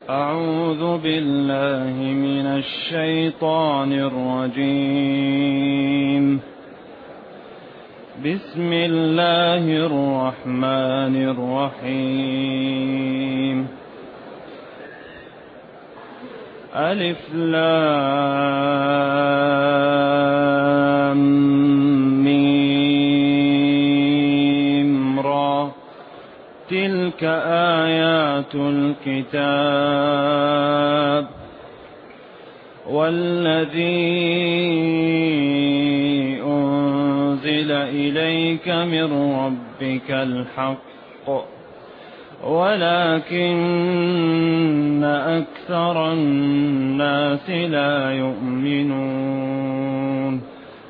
أعوذ بالله من الشيطان الرجيم. بسم الله الرحمن الرحيم. ألف لام ميم را، تلك آيات الكتاب والذي أنزل إليك من ربك الحق ولكن أكثر الناس لا يؤمنون.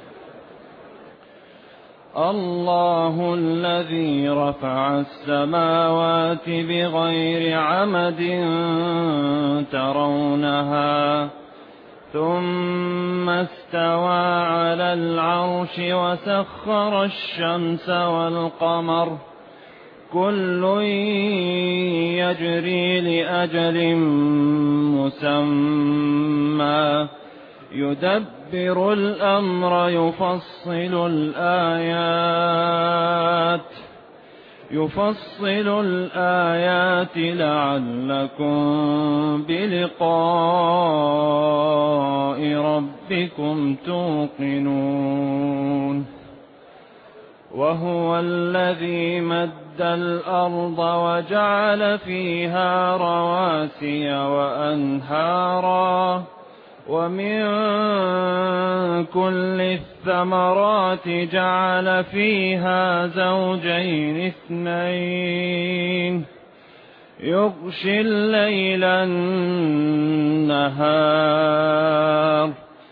الله الذي رفع السماوات بغير عمد ترونها ثم استوى على العرش وسخر الشمس والقمر كل يجري لأجل مسمى يدبر الأمر يفصل الآيات لعلكم بلقاء ربكم توقنون. وهو الذي مد الأرض وجعل فيها رواسي وأنهارا ومن كل الثمرات جعل فيها زوجين اثنين يغشي الليل النهار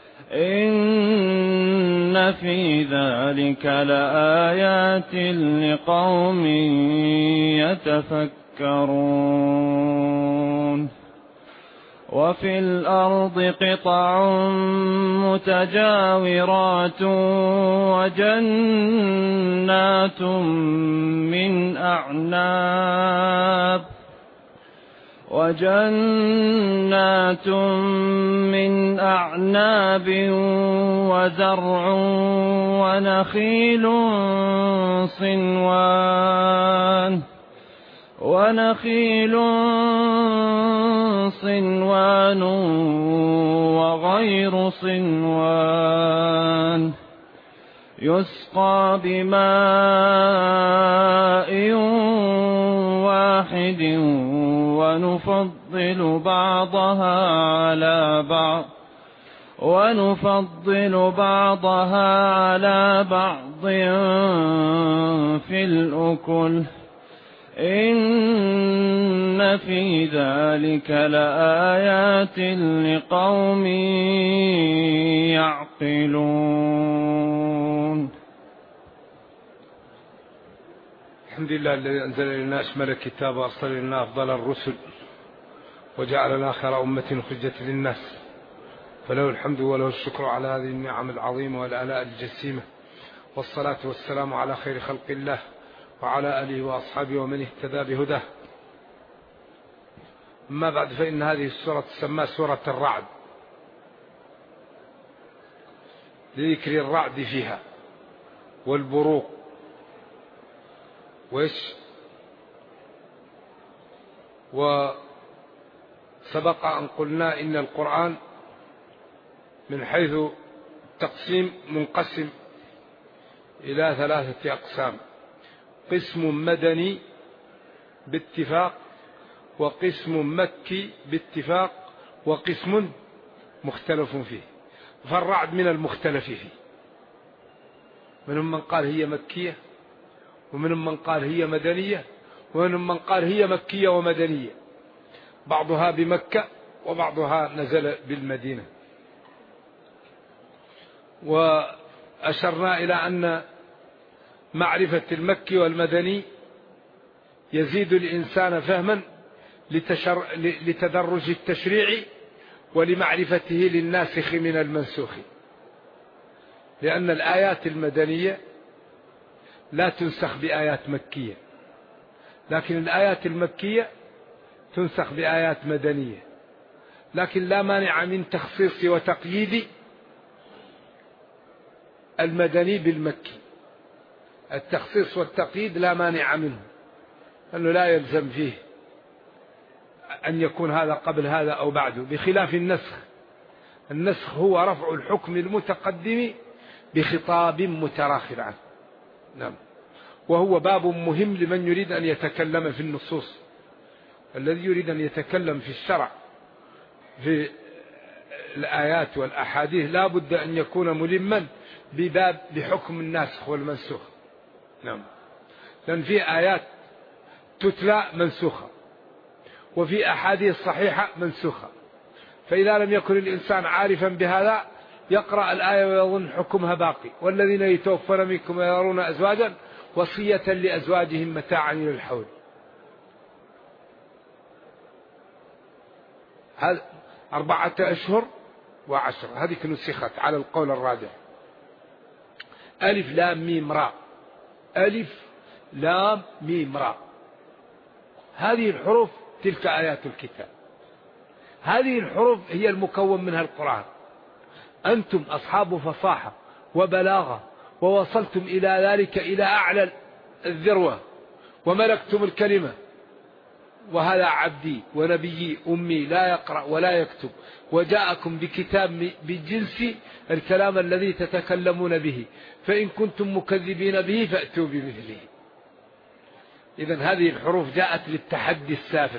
إن في ذلك لآيات لقوم يتفكرون. وفي الأرض قطع متجاورات وجنات من أعناب وزرع ونخيل صنوان وغير صنوان يسقى بماء واحد ونفضل بعضها على بعض في الأكل إن في ذلك لآيات لقوم يعقلون. الحمد لله الذي أنزل إلينا أشمل الكتاب وأرسل إلينا أفضل الرسل وجعلنا خير أمة أخرجت للناس، فله الحمد وله الشكر على هذه النعم العظيمة والآلاء الجسيمة، والصلاة والسلام على خير خلق الله وعلى آله وأصحابه ومن اهتدى بهداه. أما بعد، فإن هذه السورة تسمى سورة الرعد لذكر الرعد فيها والبروق وسبق أن قلنا إن القرآن من حيث التقسيم منقسم إلى 3 أقسام: قسم مدني باتفاق، وقسم مكي باتفاق، وقسم مختلف فيه. فالرعد من المختلف فيه، منهم من قال هي مكية، ومنهم من قال هي مدنية، ومنهم من قال هي مكية ومدنية، بعضها بمكة وبعضها نزل بالمدينة. وأشرنا إلى أن معرفة المكي والمدني يزيد الإنسان فهما لتدرج التشريع ولمعرفته للناسخ من المنسوخ، لأن الآيات المدنية لا تنسخ بآيات مكية، لكن الآيات المكية تنسخ بآيات مدنية، لكن لا مانع من تخصيص وتقييد المدني بالمكي. التخصيص والتقييد لا مانع منه، أنه لا يلزم فيه أن يكون هذا قبل هذا أو بعده، بخلاف النسخ. النسخ هو رفع الحكم المتقدم بخطاب متراخٍ عنه. نعم. وهو باب مهم لمن يريد أن يتكلم في النصوص. الذي يريد أن يتكلم في الشرع في الآيات والأحاديث لا بد أن يكون ملما بباب بحكم الناسخ والمنسوخ. نعم. لأن في آيات تتلى منسوخة، وفي أحاديث صحيحة منسوخة، فإذا لم يكن الإنسان عارفا بهذا يقرأ الآية ويظن حكمها باقي. والذين يتوفون منكم ويذرون أزواجا وصية لأزواجهم متاعا إلى الحول. هذا 4 أشهر و10، هذه نسخت على القول الراجح. ألف لام ميم راء، ألف لام ميم راء، هذه الحروف تلك آيات الكتاب. هذه الحروف هي المكون منها القرآن. أنتم أصحاب فصاحة وبلاغة، ووصلتم إلى ذلك إلى أعلى الذروة، وملكتم الكلمة. وهذا عبدي ونبيي أمي لا يقرأ ولا يكتب، وجاءكم بكتاب بجنس الكلام الذي تتكلمون به، فإن كنتم مكذبين به فأتوا بمثله. إذن هذه الحروف جاءت للتحدي السافر،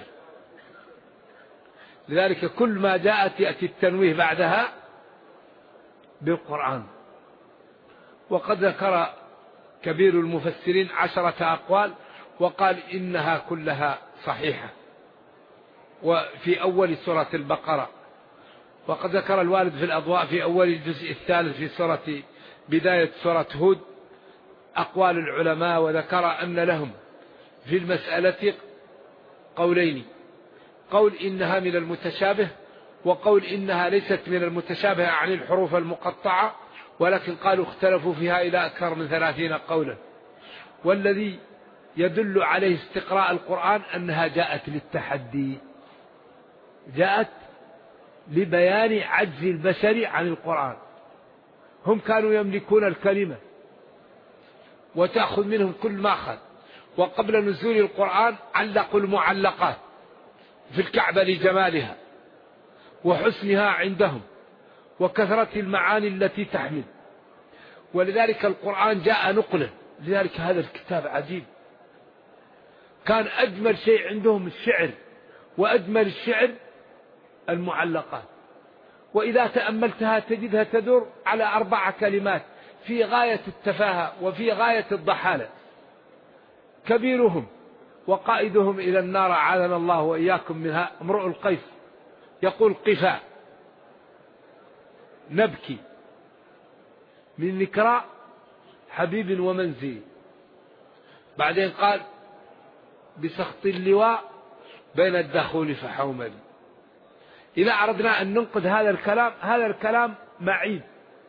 لذلك كل ما جاءت يأتي التنويه بعدها بالقرآن. وقد ذكر كبير المفسرين 10 أقوال، وقال إنها كلها صحيحة. وفي أول سورة البقرة، وقد ذكر الوالد في الأضواء في أول الجزء الثالث في بداية سورة هود أقوال العلماء، وذكر أن لهم في المسألة قولين: قول إنها من المتشابه، وقول إنها ليست من المتشابه عن الحروف المقطعة، ولكن قالوا اختلفوا فيها إلى أكثر من 30 قولا. والذي يدل عليه استقراء القرآن أنها جاءت للتحدي، جاءت لبيان عجز البشر عن القرآن. هم كانوا يملكون الكلمة وتأخذ منهم كل ما أخذ. وقبل نزول القرآن علقوا المعلقات في الكعبة لجمالها وحسنها عندهم وكثرة المعاني التي تحمل، ولذلك القرآن جاء نقلا. لذلك هذا الكتاب عجيب. كان أجمل شيء عندهم الشعر، وأجمل الشعر المعلقات. وإذا تأملتها تجدها تدور على 4 كلمات في غاية التفاهة وفي غاية الضحالة: كبيرهم وقائدهم إلى النار أعاذنا الله وإياكم منها امرؤ القيس يقول: قفا نبكي من نكراء حبيب ومنزل. بعدين قال: بسخط اللواء بين الدخول فحومل. إذا أردنا أن ننقذ هذا الكلام معيب.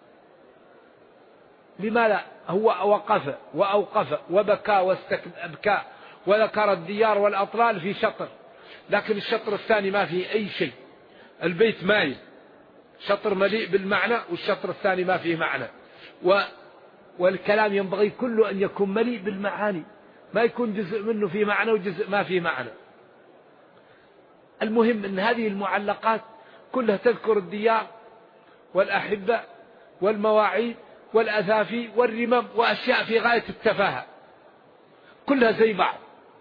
لماذا؟ هو وقف وأوقف وبكى واستبكى وذكر الديار والأطلال في شطر، لكن الشطر الثاني ما فيه أي شيء. البيت مايل، شطر مليء بالمعنى والشطر الثاني ما فيه معنى. والكلام ينبغي كله أن يكون مليء بالمعاني، ما يكون جزء منه فيه معنى وجزء ما فيه معنى. المهم أن هذه المعلقات كلها تذكر الديار والأحبة والمواعيد والأثافي والرمم وأشياء في غاية التفاهة، كلها زي بعض.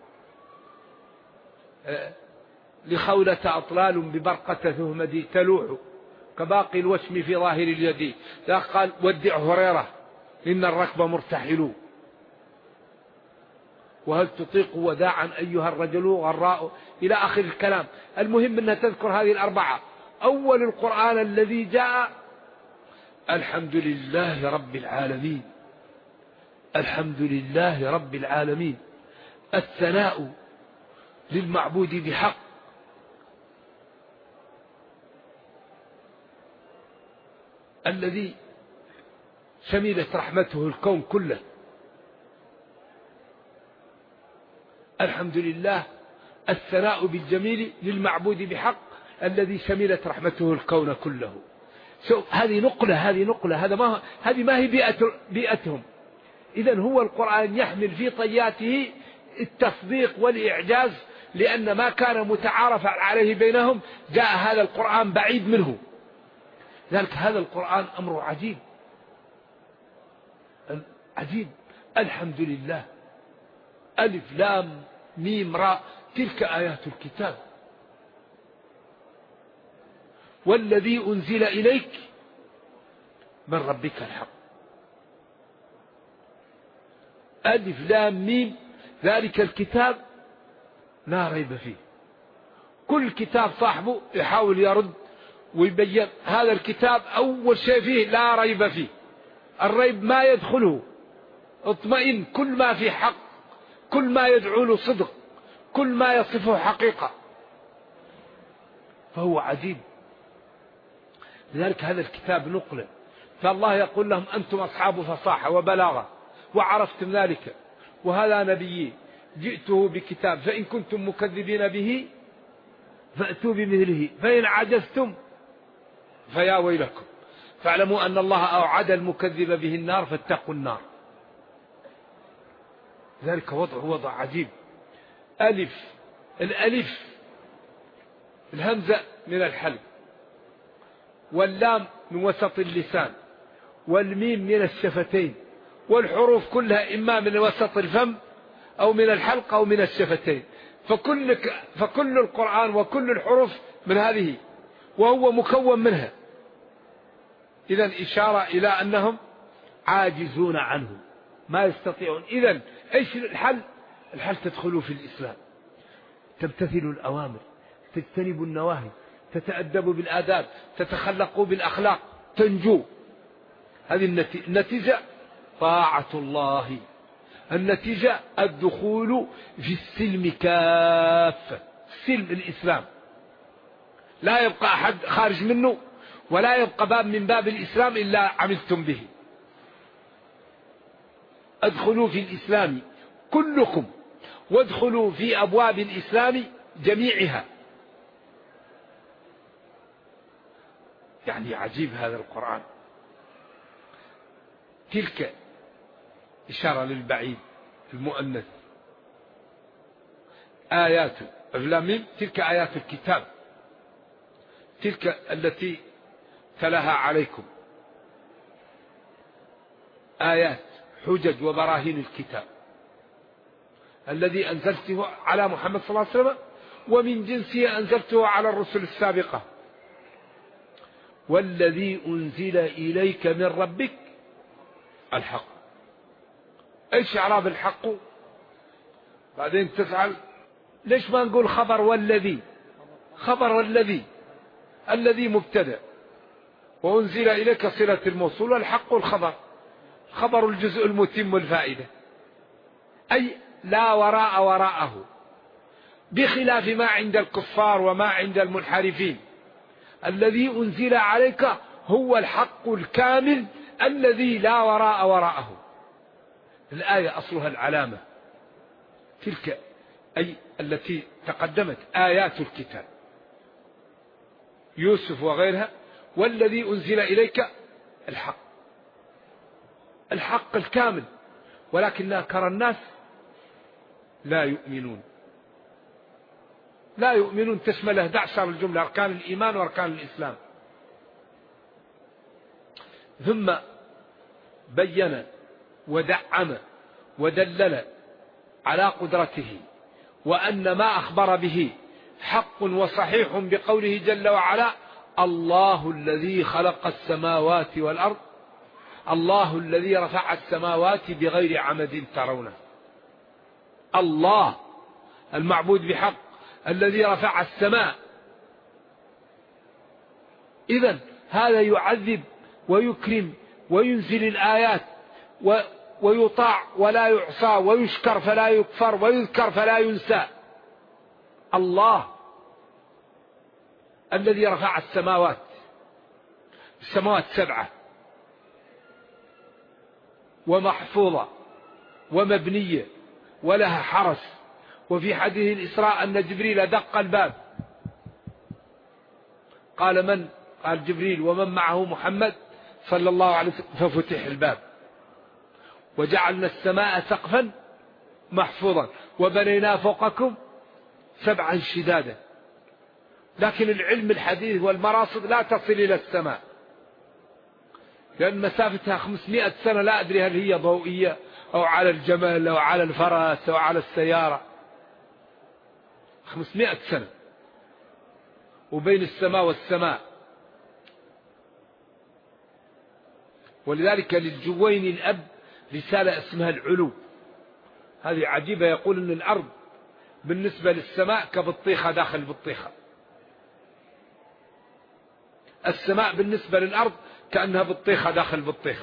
لخولة أطلال ببرقة ثهمدي تلوح كباقي الوشم في ظاهر اليد. لا قال: ودع هريرة إن الركب مرتحل، وهل تطيق وداعا أيها الرجل غراء، إلى آخر الكلام. المهم أنها تذكر هذه 4. أول القرآن الذي جاء: الحمد لله رب العالمين، الحمد لله رب العالمين، الثناء للمعبود بحق، الذي شملت رحمته الكون كله. الحمد لله الثناء بالجميل للمعبود بحق الذي شملت رحمته الكون كله. هذه نقلة هذه ما هي بيئتهم. إذن هو القرآن يحمل في طياته التصديق والإعجاز، لأن ما كان متعارف عليه بينهم جاء هذا القرآن بعيد منه. لذلك هذا القرآن أمر عجيب عجيب. الحمد لله، ألف لام ميم راء، تلك آيات الكتاب. والذي أنزل إليك من ربك الحق. ألف لام ميم، ذلك الكتاب لا ريب فيه. كل كتاب صاحبه يحاول يرد ويبين هذا الكتاب أول شيء فيه لا ريب فيه، الريب ما يدخله، اطمئن، كل ما فيه حق، كل ما يدعو له صدق، كل ما يصفه حقيقة، فهو عجيب. لذلك هذا الكتاب نقله، فالله يقول لهم أنتم أصحاب فصاحة وبلاغة وعرفتم ذلك، وهذا نبي جئته بكتاب، فإن كنتم مكذبين به فأتوا بمثله، فإن عجزتم فيا ويلكم، فاعلموا أن الله أوعد المكذب به النار فاتقوا النار. ذلك وضع عجيب. الألف الهمزة من الحلق، واللام من وسط اللسان، والميم من الشفتين، والحروف كلها إما من وسط الفم أو من الحلق أو من الشفتين، فكل القرآن وكل الحروف من هذه، وهو مكون منها. إذن إشارة إلى أنهم عاجزون عنه، ما يستطيعون. إذن إيش الحل؟ الحل تدخلوا في الإسلام، تمتثلوا الأوامر، تجتنبوا النواهي، تتأدبوا بالآداب، تتخلقوا بالأخلاق، تنجو. هذه النتيجة طاعة الله، النتيجة الدخول في السلم كافة. سلم الإسلام لا يبقى أحد خارج منه، ولا يبقى باب من باب الإسلام إلا عملتم به. ادخلوا في الإسلام كلكم، وادخلوا في أبواب الإسلام جميعها. يعني عجيب هذا القرآن. تلك إشارة للبعيد المؤنث، آيات أفلام، تلك آيات الكتاب، تلك التي تلاها عليكم، آيات حجج وبراهين الكتاب الذي أنزلته على محمد صلى الله عليه وسلم، ومن جنسه أنزلته على الرسل السابقة. والذي أنزل إليك من ربك الحق. ايش اعراب الحق؟ بعدين تسأل ليش ما نقول خبر والذي؟ خبر والذي، الذي مبتدأ، وأنزل إليك صلة الموصول، والحق الخبر، خبر الجزء المتم الفائدة، أي لا وراء وراءه، بخلاف ما عند الكفار وما عند المنحرفين. الذي أنزل عليك هو الحق الكامل الذي لا وراء وراءه. الآية أصلها العلامة، تلك أي التي تقدمت آيات الكتاب، يوسف وغيرها. والذي أنزل إليك الحق، الحق الكامل، ولكن أكثر الناس لا يؤمنون. لا يؤمنون تشمل 11 الجملة، أركان الإيمان وأركان الإسلام. ثم بين ودعم ودلل على قدرته، وأن ما أخبر به حق وصحيح بقوله جل وعلا: الله الذي خلق السماوات والأرض، الله الذي رفع السماوات بغير عمد ترونه. الله المعبود بحق الذي رفع السماء. إذن هذا يعذب ويكرم وينزل الآيات، ويطاع ولا يعصى، ويشكر فلا يكفر، ويذكر فلا ينسى. الله الذي رفع السماوات 7 ومحفوظة ومبنية ولها حرس وفي حديث الإسراء أن جبريل دق الباب، قال من؟ قال جبريل ومن معه محمد صلى الله عليه وسلم، ففتح الباب. وجعلنا السماء سقفا محفوظا وبنينا فوقكم سبعا شدادا. لكن العلم الحديث والمراصد لا تصل إلى السماء، لأن مسافتها 500 سنة، لا أدري هل هي ضوئية أو على الجمل أو على الفرس أو على السيارة. 500 سنة وبين السماء والسماء. ولذلك للجويني الأب رسالة اسمها العلو، هذه عجيبة. يقول أن الأرض بالنسبة للسماء كبطيخة داخل بطيخة، السماء بالنسبة للأرض كأنها بطيخة داخل بطيخة.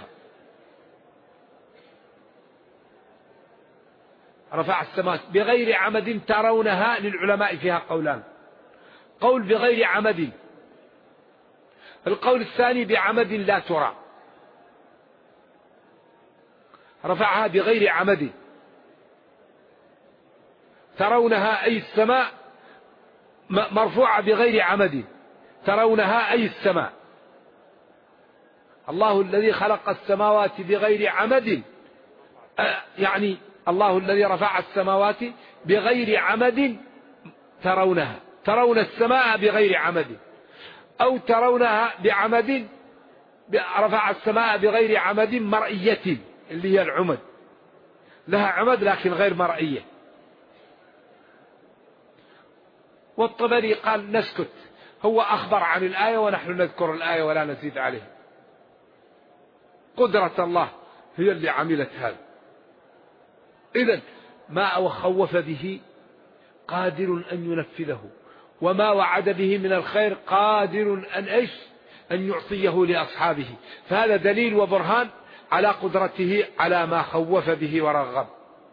رفع السماء بغير عمد ترونها، للعلماء فيها قولان: قول بغير عمد، القول الثاني بعمد لا ترى. رفعها بغير عمد ترونها، أي السماء مرفوعة بغير عمد ترونها، أي السماء. الله الذي خلق السماوات بغير عمد، يعني الله الذي رفع السماوات بغير عمد ترونها، ترون السماء بغير عمد، أو ترونها بعمد، رفع السماء بغير عمد مرئية، اللي هي العمد، لها عمد لكن غير مرئية. والطبري قال نسكت، هو أخبر عن الآية ونحن نذكر الآية ولا نزيد عليه. قدرة الله هي اللي عملت هذا. إذن ما خوف به قادر أن ينفذه، وما وعد به من الخير قادر أن يعطيه لأصحابه. فهذا دليل وبرهان على قدرته على ما خوف به ورغب.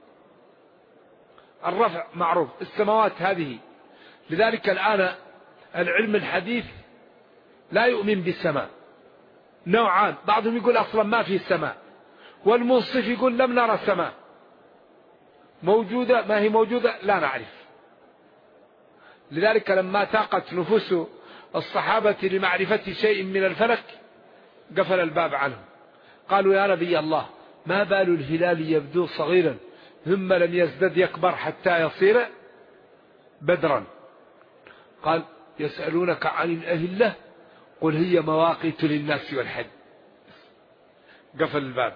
الرفع معروف، السماوات هذه. لذلك الآن العلم الحديث لا يؤمن بالسماء، نوعان: بعضهم يقول أصلا ما في سماء، والمنصف يقول لم نرى سماء موجودة، ما هي موجودة لا نعرف. لذلك لما تاقت نفوس الصحابة لمعرفة شيء من الفلك قفل الباب عنهم، قالوا يا نبي الله ما بال الهلال يبدو صغيرا ثم لم يزدد يكبر حتى يصير بدرا؟ قال يسألونك عن الأهلة قل هي مواقيت للناس والحج. قفل الباب.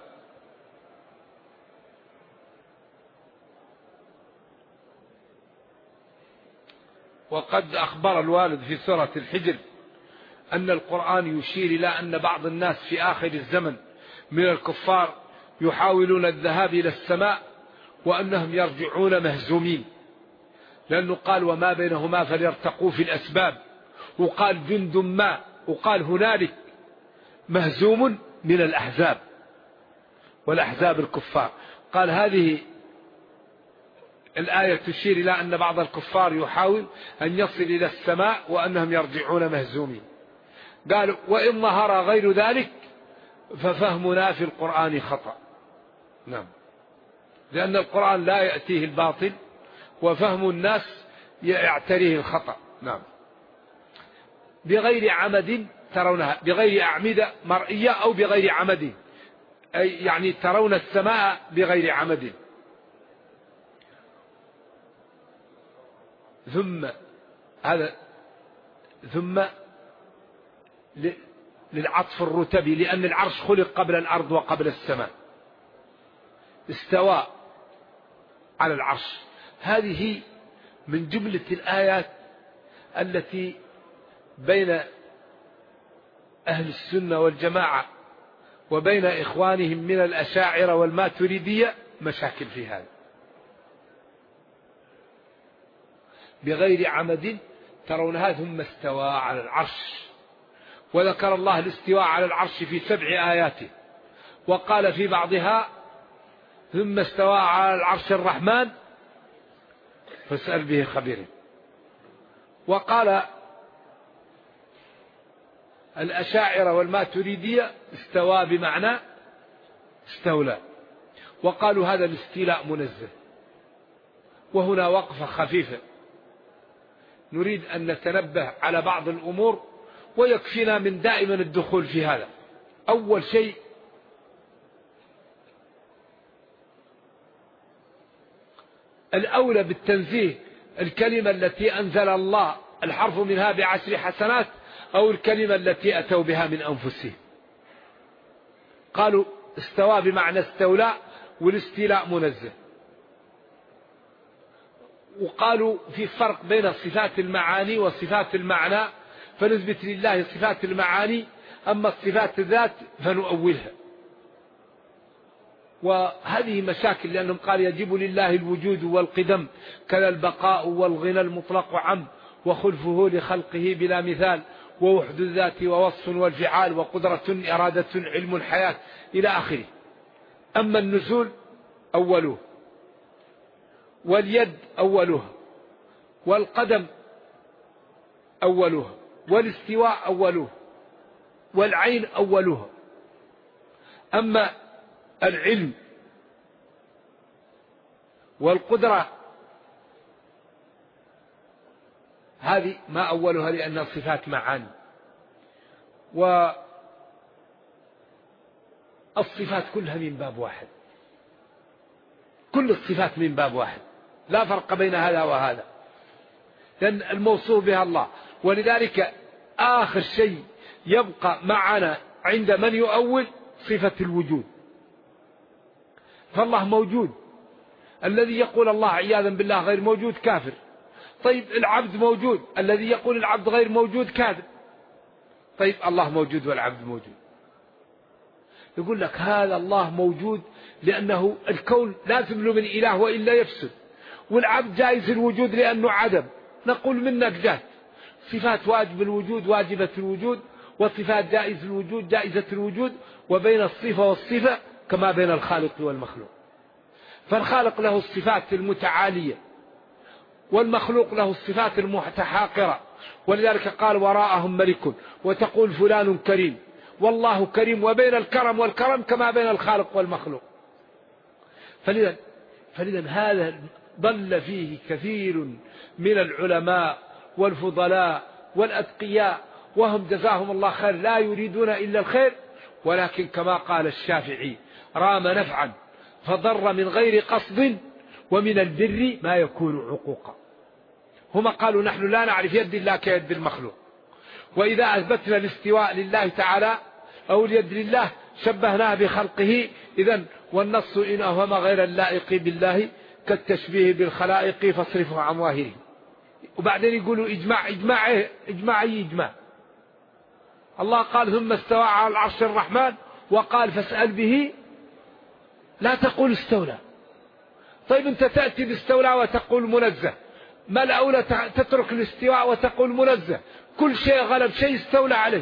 وقد أخبر الوالد في سورة الحجر أن القرآن يشير إلى أن بعض الناس في آخر الزمن من الكفار يحاولون الذهاب إلى السماء وأنهم يرجعون مهزومين، لأنه قال وما بينهما فليرتقوا في الأسباب، وقال جند ما، وقال هنالك مهزوم من الأحزاب، والأحزاب الكفار. قال هذه الآية تشير إلى أن بعض الكفار يحاول أن يصل إلى السماء وأنهم يرجعون مهزومين. قال وإن ظهر غير ذلك ففهمنا في القرآن خطأ. نعم، لأن القرآن لا يأتيه الباطل وفهم الناس يعتريه الخطأ. نعم. بغير عمد ترونها، بغير أعمدة مرئية أو بغير عمد، أي يعني ترون السماء بغير عمد. ثم للعطف الرتبي، لأن العرش خلق قبل الأرض وقبل السماء، استوى على العرش. هذه من جملة الآيات التي بين أهل السنة والجماعة وبين إخوانهم من الأشاعرة والماتريدية مشاكل في هذا. بغير عمد ترونها ثم استوى على العرش، وذكر الله الاستواء على العرش في 7 آيات، وقال في بعضها ثم استوى على العرش الرحمن فاسأل به خبير. وقال الأشاعرة والماتريدية استوى بمعنى استولى، وقالوا هذا الاستيلاء منزه، وهنا وقفة خفيفة نريد أن نتنبه على بعض الأمور ويكفينا من دائما الدخول في هذا. أول شيء الأولى بالتنزيه الكلمة التي أنزل الله الحرف منها ب10 حسنات أو الكلمة التي أتوا بها من أنفسهم. قالوا استوى بمعنى استولى والاستيلاء منزه. وقالوا في فرق بين صفات المعاني وصفات المعنى، فنثبت لله صفات المعاني، أما الصفات الذات فنؤولها. وهذه مشاكل لأنهم قال يجب لله الوجود والقدم كذا البقاء والغنى المطلق عم وخلفه لخلقه بلا مثال ووحد الذات ووصف والفعال وقدرة إرادة علم الحياة إلى آخره. أما النزول أوله، واليد أولها، والقدم أولها، والاستواء أولها، والعين أولها. أما العلم والقدرة هذه ما أولها لأنها صفات معاني. والصفات كلها من باب واحد، كل الصفات من باب واحد، لا فرق بين هذا وهذا، لأن الموصوف بها الله. ولذلك آخر شيء يبقى معنا عند من يؤول صفة الوجود. فالله موجود، الذي يقول الله عياذا بالله غير موجود كافر. طيب العبد موجود، الذي يقول العبد غير موجود كاذب. طيب الله موجود والعبد موجود. يقول لك هذا الله موجود لأنه الكون لازم له من إله وإلا يفسد، والعبد جائز الوجود لأنه عدم. نقول منك جهد. صفات واجب الوجود واجبة الوجود، وصفات جائز الوجود جائزة الوجود، وبين الصفة والصفة كما بين الخالق والمخلوق. فالخالق له الصفات المتعالية والمخلوق له الصفات المتحاقرة. ولذلك قال وراءهم ملك، وتقول فلان كريم، والله كريم، وبين الكرم والكرم كما بين الخالق والمخلوق. فلذا هذا ضل فيه كثير من العلماء والفضلاء والأتقياء، وهم جزاهم الله خير لا يريدون إلا الخير، ولكن كما قال الشافعي رام نفعا فضر من غير قصد ومن البر ما يكون عقوقا. هم قالوا نحن لا نعرف يد الله كيد المخلوق، وإذا أثبتنا الاستواء لله تعالى أو اليد لله شبهناه بخلقه. إذن والنص إن أوهم غير اللائق بالله كالتشبيه بالخلائق فاصرفه عن ظاهره. وبعدين يقولوا إجماع. إجماع أي إجماع؟ الله قال ثم استوى على العرش الرحمن، وقال فاسأل به، لا تقول استولى. طيب أنت تأتي باستولى وتقول منزه، ما الأولى تترك الاستواء وتقول منزه؟ كل شيء غلب شيء استولى عليه.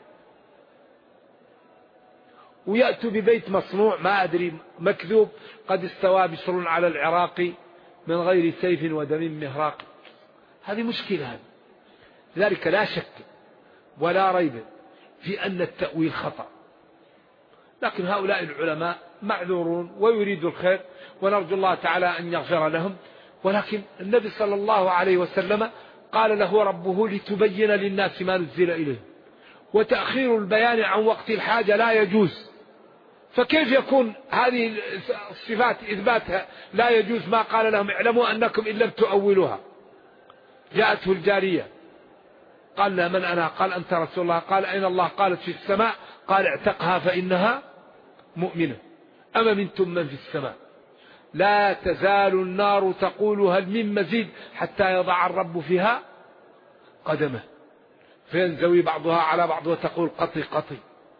ويأتوا ببيت مصنوع ما أدري مكذوب قد استوى بشر على العراق من غير سيف ودم مهراق. هذه مشكلة هذه. لذلك لا شك ولا ريب في أن التأويل خطأ، لكن هؤلاء العلماء معذورون ويريدوا الخير، ونرجو الله تعالى أن يغفر لهم. ولكن النبي صلى الله عليه وسلم قال له ربه لتبين للناس ما نزل إليه، وتأخير البيان عن وقت الحاجة لا يجوز. فكيف يكون هذه الصفات إثباتها لا يجوز؟ ما قال لهم اعلموا أنكم إن لم تؤولوها. جاءته الجارية قال لها من أنا؟ قال أنت رسول الله. قال أين الله؟ قالت في السماء. قال اعتقها فإنها مؤمنة. أما منتم من في السماء لا تزال النار تقول هل من مزيد حتى يضع الرب فيها قدمه فينزوي بعضها على بعض وتقول قطي قطي.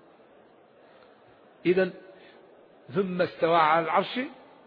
إذن ثم استوى على العرش،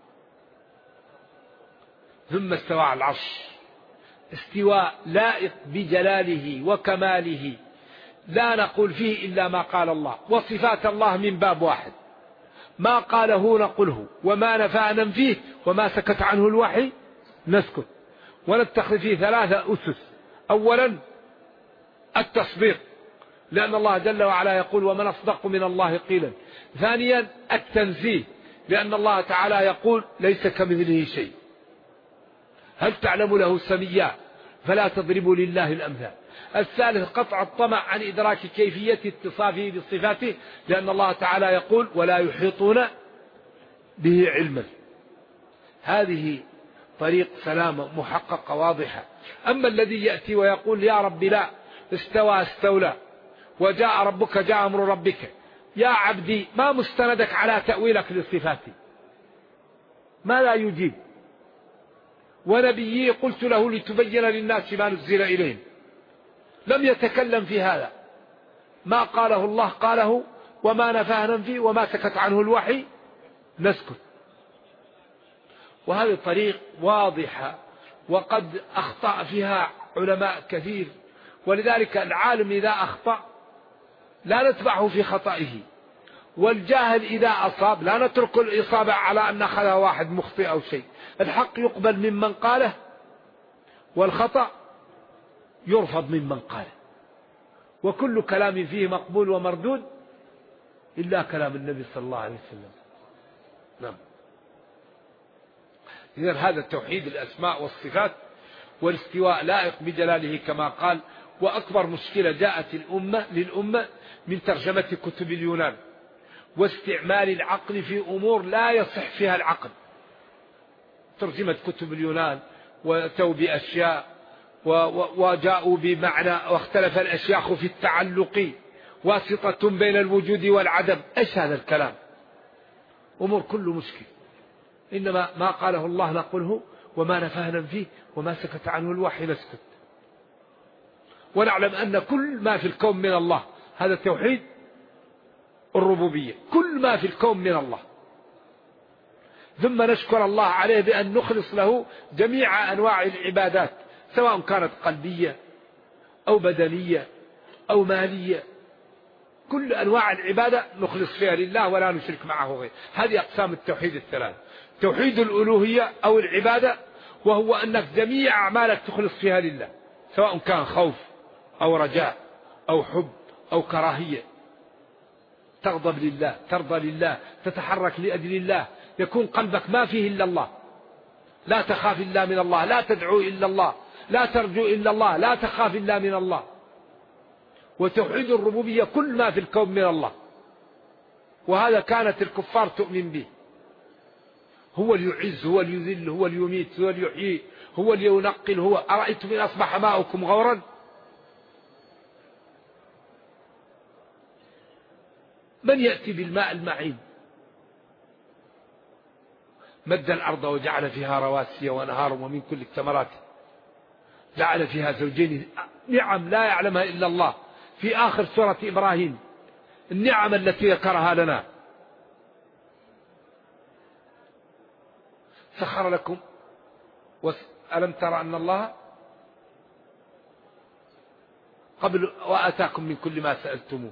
ثم استوى على العرش استواء لائق بجلاله وكماله، لا نقول فيه إلا ما قال الله. وصفات الله من باب واحد، ما قاله نقله، وما نفى ننفيه، وما سكت عنه الوحي نسكت. ونتخذ فيه 3 أسس. أولا التصديق، لأن الله جل وعلا يقول ومن أصدق من الله قيلا. ثانيا التنزيه، لأن الله تعالى يقول ليس كمثله شيء. هل تعلم له سميا فلا تضربوا لله الأمثال. الثالث قطع الطمع عن إدراك كيفية اتصافه بصفاته، لأن الله تعالى يقول ولا يحيطون به علما. هذه طريق سلامة محققة واضحة. أما الذي يأتي ويقول يا رب لا، استوى استولى، وجاء ربك جاء أمر ربك، يا عبدي ما مستندك على تأويلك لصفاتي؟ ما لا يجيب. ونبيي قلت له لتبين للناس ما نزل إليهم، لم يتكلم في هذا. ما قاله الله قاله، وما نفاه ننفي، وما سكت عنه الوحي نسكت. وهذه طريق واضحة وقد أخطأ فيها علماء كثير. ولذلك العالم إذا أخطأ لا نتبعه في خطئه، والجاهل إذا أصاب لا نترك الإصابة على أن أخذها واحد مخطئ أو شيء. الحق يقبل ممن قاله، والخطأ يرفض ممن قاله. وكل كلام فيه مقبول ومردود إلا كلام النبي صلى الله عليه وسلم. نعم. إذن هذا توحيد الأسماء والصفات، والاستواء لائق بجلاله كما قال. وأكبر مشكلة جاءت للأمة من ترجمة كتب اليونان واستعمال العقل في أمور لا يصح فيها العقل. ترجمة كتب اليونان وأتوا بأشياء وجاءوا بمعنى، واختلف الأشياخ في التعلق، واسطة بين الوجود والعدم. إيش هذا الكلام؟ أمور كله مشكل. إنما ما قاله الله نقوله، وما نفاه ننفيه، وما سكت عنه الوحي نسكت. ونعلم أن كل ما في الكون من الله، هذا توحيد الربوبية، كل ما في الكون من الله. ثم نشكر الله عليه بأن نخلص له جميع أنواع العبادات، سواء كانت قلبية أو بدنية أو مالية. كل أنواع العبادة نخلص فيها لله ولا نشرك معه غيره. هذه أقسام التوحيد الثلاث: توحيد الألوهية أو العبادة، وهو أنك جميع أعمالك تخلص فيها لله، سواء كان خوف أو رجاء أو حب أو كراهية. تغضب لله، ترضى لله، تتحرك لأجل الله، يكون قلبك ما فيه إلا الله، لا تخاف إلا من الله، لا تدعو إلا الله، لا ترجو إلا الله، لا تخاف إلا من الله. وتوحيد الربوبية كل ما في الكون من الله، وهذا كانت الكفار تؤمن به. هو اللي يعز، هو اللي يذل، هو اللي يميت، هو اللي يحيي، هو اللي ينقل. هو أرأيتم إن أصبح ماؤكم غورا. من يأتي بالماء المعين؟ مد الأرض وجعل فيها رواسي وأنهار ومن كل الثمرات، جعل فيها زوجين، نعم لا يعلمها إلا الله. في آخر سورة إبراهيم النعم التي ذكرها لنا: سخر لكم ألم ترى أن الله قبل وآتاكم من كل ما سألتموه،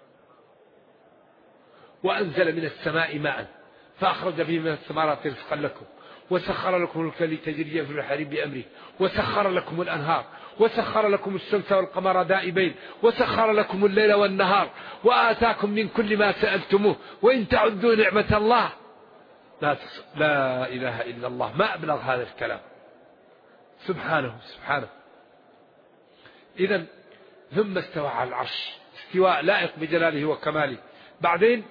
وأنزل من السماء ماء فأخرج به من الثمرات رزقا لكم، وسخر لكم الفلك لتجري في البحر بأمره، وسخر لكم الأنهار، وسخر لكم الشمس والقمر دائبين، وسخر لكم الليل والنهار، وآتاكم من كل ما سألتموه، وإن تعدوا نعمة الله لا إله إلا الله. ما أبلغ هذا الكلام، سبحانه سبحانه. إذن ثم استوى على العرش استواء لائق بجلاله وكماله. بعدين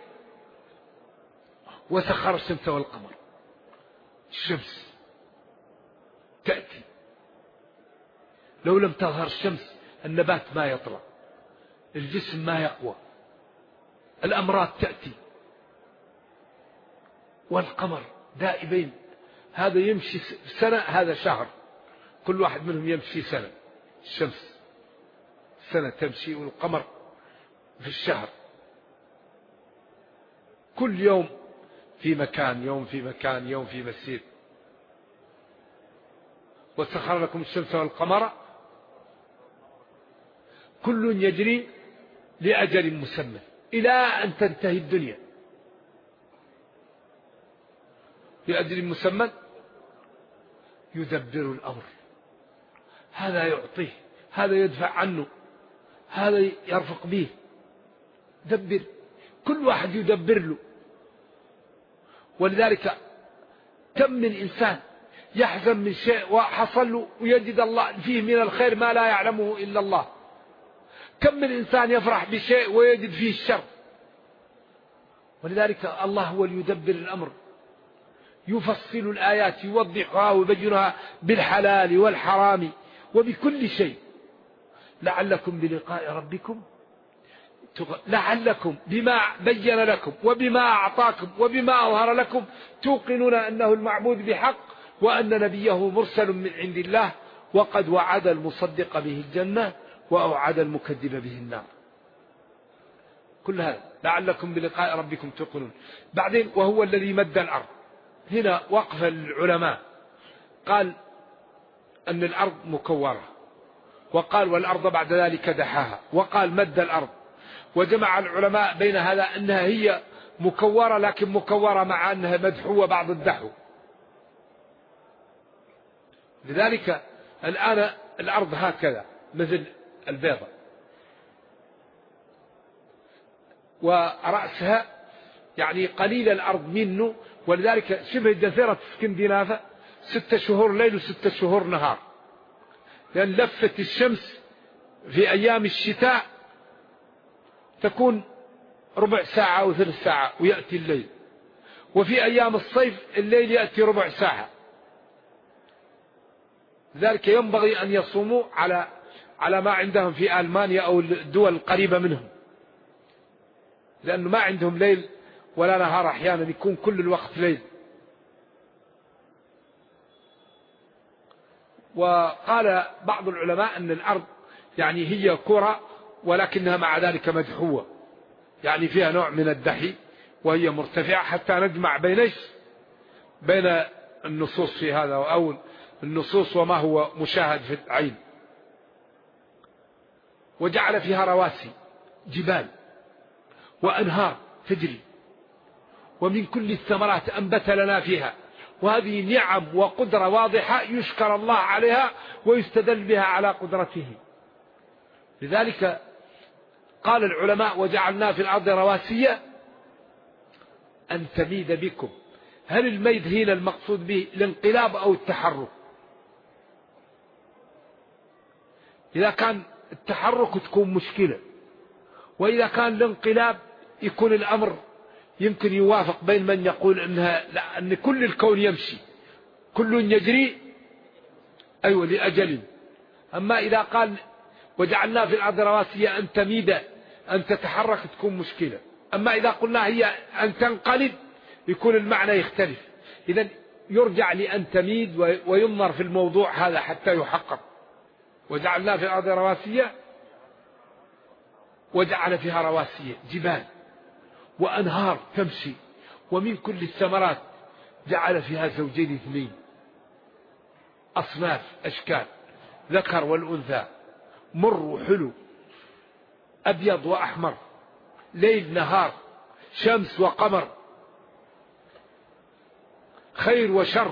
وسخر الشمس والقمر. الشمس تأتي، لو لم تظهر الشمس النبات ما يطلع، الجسم ما يقوى، الأمراض تأتي. والقمر دائبين، هذا يمشي سنة، هذا شهر، كل واحد منهم يمشي سنة. الشمس سنة تمشي، والقمر في الشهر. كل يوم في مكان، يوم في مكان، يوم في مسير. وسخر لكم الشمس والقمر كل يجري لأجل مسمى إلى أن تنتهي الدنيا. لأجل مسمى يدبر الأمر، هذا يعطيه، هذا يدفع عنه، هذا يرفق به. دبر، كل واحد يدبر له. ولذلك كم من إنسان يحزن من شيء وحصل له ويجد الله فيه من الخير ما لا يعلمه إلا الله. كم من إنسان يفرح بشيء ويجد فيه الشر. ولذلك الله هو اللي يدبر الأمر، يفصل الآيات، يوضحها ويبينها بالحلال والحرام وبكل شيء لعلكم بلقاء ربكم، لعلكم بما بين لكم وبما أعطاكم وبما أظهر لكم توقنون أنه المعبود بحق وأن نبيه مرسل من عند الله، وقد وعد المصدق به الجنة وأوعد المكذب به النار. كل هذا لعلكم بلقاء ربكم توقنون. بعدين وهو الذي مد الأرض، هنا وقف العلماء، قال أن الأرض مكورة، وقال والأرض بعد ذلك دحاها، وقال مد الأرض. وجمع العلماء بين هذا أنها هي مكورة، لكن مكورة مع أنها مدحوة بعض الدحو. لذلك الآن الأرض هكذا مثل البيضة، ورأسها يعني قليل الأرض منه، ولذلك شبه جزيرة اسكندنافة 6 شهور ليل و6 شهور نهار، لأن لفة الشمس في أيام الشتاء تكون ربع ساعة أو 3 ساعة ويأتي الليل، وفي أيام الصيف الليل يأتي ربع ساعة. لذلك ينبغي أن يصوموا على ما عندهم في ألمانيا أو الدول القريبة منهم، لأنه ما عندهم ليل ولا نهار، أحيانا يكون كل الوقت ليل. وقال بعض العلماء أن الأرض يعني هي كرة ولكنها مع ذلك مدحوة، يعني فيها نوع من الدحي وهي مرتفعة، حتى نجمع بين النصوص في هذا أو النصوص وما هو مشاهد في العين. وجعل فيها رواسي، جبال وأنهار تجري، ومن كل الثمرات أنبت لنا فيها. وهذه نعم وقدرة واضحة يشكر الله عليها ويستدل بها على قدرته. لذلك قال العلماء وجعلنا في الأرض رواسي أن تميد بكم. هل الميد هنا المقصود به الانقلاب أو التحرك؟ إذا كان التحرك تكون مشكلة، وإذا كان الانقلاب يكون الأمر يمكن يوافق بين من يقول أن كل الكون يمشي، كل يجري أيوة لأجل. أما إذا قال وجعلنا في الأرض رواسي أن تميد أن تتحرك تكون مشكلة. أما إذا قلنا هي أن تنقلب يكون المعنى يختلف. إذن يرجع لأن تميد وينظر في الموضوع هذا حتى يحقق. وجعلنا في الأرض رواسي، وجعل فيها رواسي جبال وأنهار تمشي، ومن كل الثمرات جعل فيها زوجين اثنين، أصناف أشكال، ذكر والأنثى، مر وحلو، أبيض وأحمر، ليل نهار، شمس وقمر، خير وشر،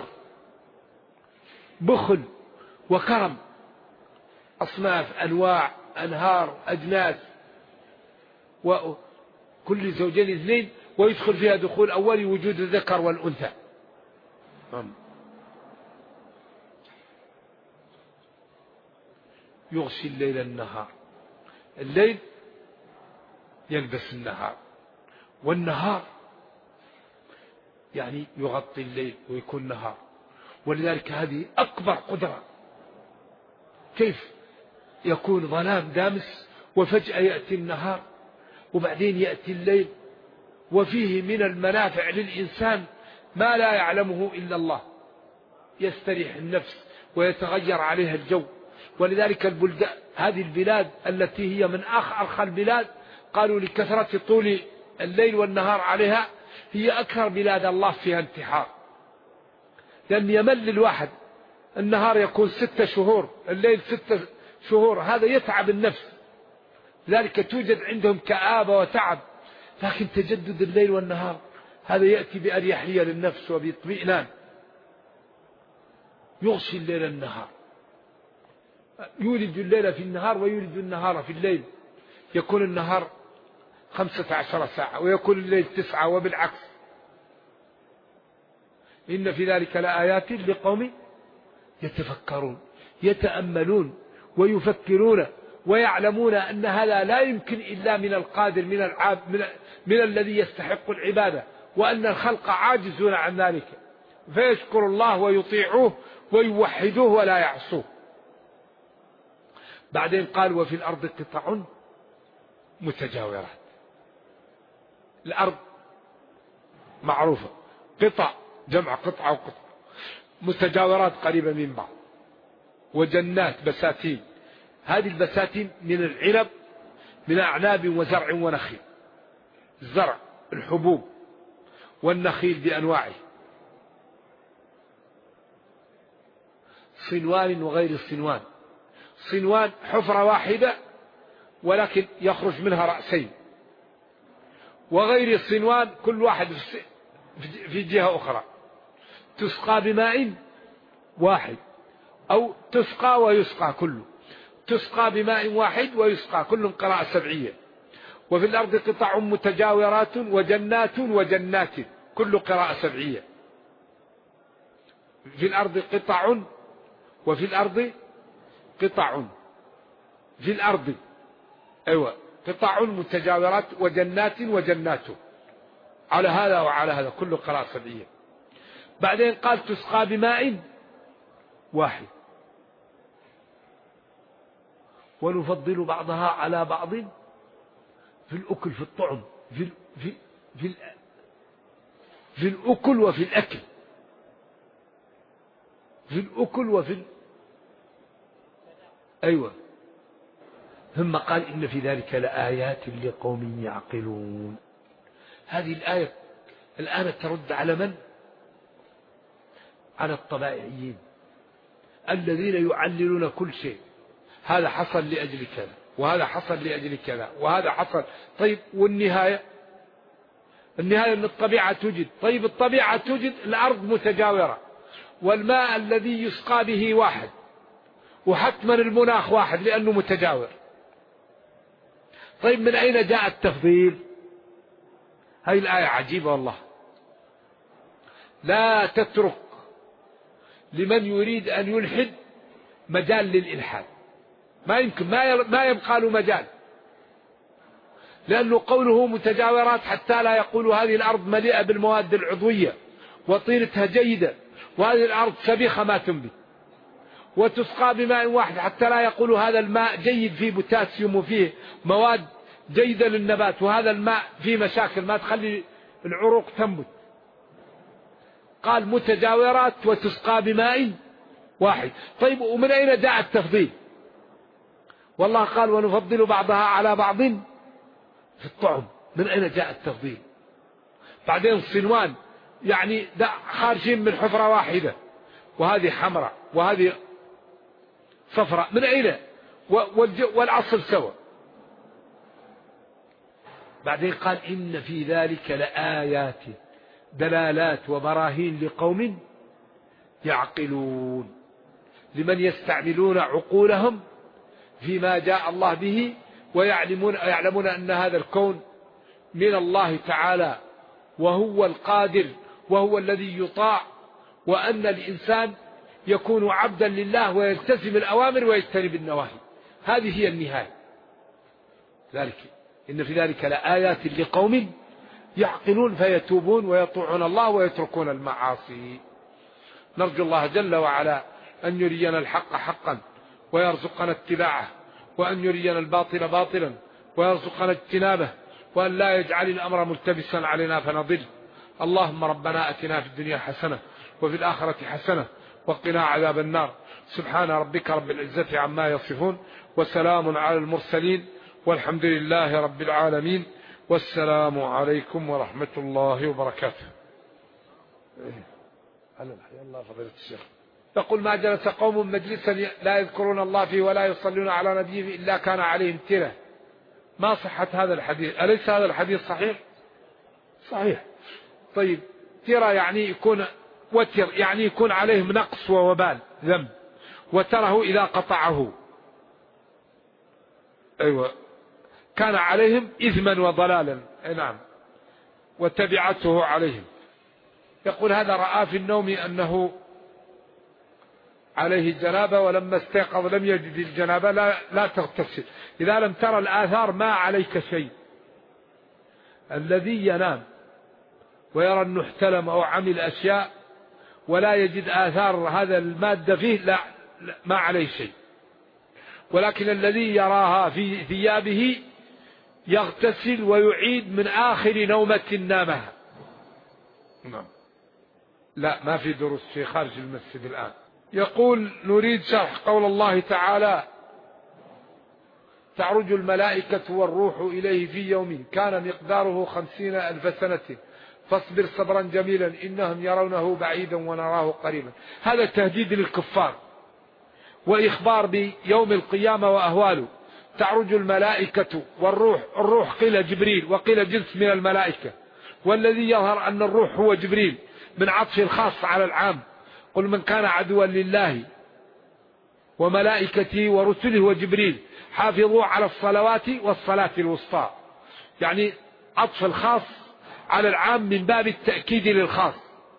بخل وكرم، أصناف أنواع أنهار أجناس، وكل زوجين اثنين، ويدخل فيها دخول أولي وجود الذكر والأنثى. يغشي الليل النهار، الليل يلبس النهار، والنهار يعني يغطي الليل ويكون نهار. ولذلك هذه أكبر قدرة. كيف يكون ظلام دامس وفجأة يأتي النهار وبعدين يأتي الليل، وفيه من المنافع للإنسان ما لا يعلمه إلا الله، يستريح النفس ويتغير عليها الجو. ولذلك هذه البلاد التي هي من أرخى البلاد قالوا لكثرة طول الليل والنهار عليها هي أكثر بلاد الله فيها انتحار، لأن يمل الواحد. النهار يكون 6 شهور، الليل 6 شهور، هذا يتعب النفس. ذلك توجد عندهم كآبة وتعب. لكن تجدد الليل والنهار هذا يأتي بأريحية للنفس وباطمئنان. يغشي الليل النهار، يولد الليل في النهار ويولد النهار في الليل، يكون النهار 15 ساعة ويكون الليل 9، وبالعكس. إن في ذلك لآيات لقوم يتفكرون يتأملون ويفكرون ويعلمون أن هذا لا يمكن إلا من القادر من الذي يستحق العبادة، وأن الخلق عاجزون عن ذلك، فيشكر الله ويطيعوه ويوحدوه ولا يعصوه. بعدين قال وفي الأرض قطع متجاورات. الأرض معروفة، قطع جمع قطعة وقطع، متجاورات قريبة من بعض، وجنات بساتين. هذه البساتين من العنب، من أعناب وزرع ونخيل. الزرع الحبوب والنخيل بأنواعه، صنوان وغير الصنوان. صنوان حفرة واحدة ولكن يخرج منها رأسين، وغير الصنوان كل واحد في جهة أخرى، تسقى بماء واحد أو تسقى ويسقى كله، تسقى بماء واحد ويسقى كل، قراءة سبعية. وفي الأرض قطع متجاورات وجنات وجنات، كل قراءة سبعية. في الأرض قطع وفي الأرض قطع، في الأرض أيوة قطع متجاورات وجنات وجنات، على هذا وعلى هذا، كل قراءة سبعية. بعدين قال تسقى بماء واحد ونفضل بعضها على بعض في الأكل، في الطعم، في الأكل وفي الأكل، في الأكل وفي أيوة. ثم قال إن في ذلك لآيات لقوم يعقلون. هذه الآية الآن ترد على من؟ على الطبائعيين الذين يعللون كل شيء، هذا حصل لأجل كذا وهذا حصل لأجل كذا وهذا حصل. طيب والنهاية؟ النهاية أن الطبيعة توجد. طيب الطبيعة توجد، الأرض متجاورة، والماء الذي يسقى به واحد، وحتما المناخ واحد لأنه متجاور. طيب من أين جاء التفضيل؟ هذه الآية عجيبة والله. لا تترك لمن يريد أن يلحد مجال للإلحاد، ما يمكن، ما يبقى له مجال، لأنه قوله متجاورات حتى لا يقول هذه الأرض مليئة بالمواد العضوية وطينتها جيدة، وهذه الأرض سبيخة ما تنبت، وتسقى بماء واحد حتى لا يقول هذا الماء جيد فيه بوتاسيوم وفيه مواد جيدة للنبات، وهذا الماء فيه مشاكل ما تخلي العروق تنبت. قال متجاورات وتسقى بماء واحد. طيب ومن أين جاء التفضيل؟ والله قال ونفضل بعضها على بعض في الطعم. من أين جاء التفضيل؟ بعدين صنوان يعني خارجين من حفرة واحدة، وهذه حمراء وهذه صفراء، من أين؟ والعصر سوا. بعدين قال إن في ذلك لآيات، دلالات وبراهين لقوم يعقلون، لمن يستعملون عقولهم فيما جاء الله به، ويعلمون أن هذا الكون من الله تعالى، وهو القادر وهو الذي يطاع، وأن الإنسان يكون عبدا لله ويلتزم الأوامر ويجتنب النواهي. هذه هي النهاية. ذلك إن في ذلك لآيات لقوم يعقلون فيتوبون ويطيعون الله ويتركون المعاصي. نرجو الله جل وعلا أن يرينا الحق حقا ويرزقنا اتباعه، وأن يرينا الباطل باطلا ويرزقنا اجتنابه، وأن لا يجعل الأمر ملتبسا علينا فنضل. اللهم ربنا أتنا في الدنيا حسنة وفي الآخرة حسنة وقنا عذاب النار. سبحان ربك رب العزة عما يصفون، وسلام على المرسلين، والحمد لله رب العالمين، والسلام عليكم ورحمة الله وبركاته. الله فضيلة الشيخ يقول ما جلس قوم مجلسا لا يذكرون الله فيه ولا يصلون على نبيه إلا كان عليهم ترة. ما صحة هذا الحديث؟ أليس هذا الحديث صحيح؟ صحيح. طيب ترة يعني يكون وتر، يعني يكون عليهم نقص ووبال ذنب، وتره إذا قطعه أيوة كان عليهم إثما وضلالا. نعم، وتبعته عليهم. يقول هذا رأى في النوم أنه عليه جنابة ولما استيقظ لم يجد الجنابة لا تغتسل. إذا لم ترى الآثار ما عليك شيء. الذي ينام ويرى أنه احتلم أو عمل أشياء ولا يجد آثار هذا المادة فيه لا ما عليه شيء. ولكن الذي يراها في ثيابه يغتسل ويعيد من آخر نومة نامها. نعم. لا ما في دروس في خارج المسجد الآن. يقول نريد شرح قول الله تعالى تعرج الملائكة والروح إليه في يوم كان مقداره 50,000 سنة فاصبر صبرا جميلا إنهم يرونه بعيدا ونراه قريبا. هذا تهديد للكفار وإخبار بيوم القيامة وأهواله. تعرج الملائكة والروح، الروح قيل جبريل وقيل جنس من الملائكة، والذي يظهر أن الروح هو جبريل من عطف الخاص على العام. قل من كان عدوا لله وملائكته ورسله وجبريل حافظوا على الصلوات والصلاة الوسطى، يعني عطف الخاص على العام من باب التأكيد للخاص.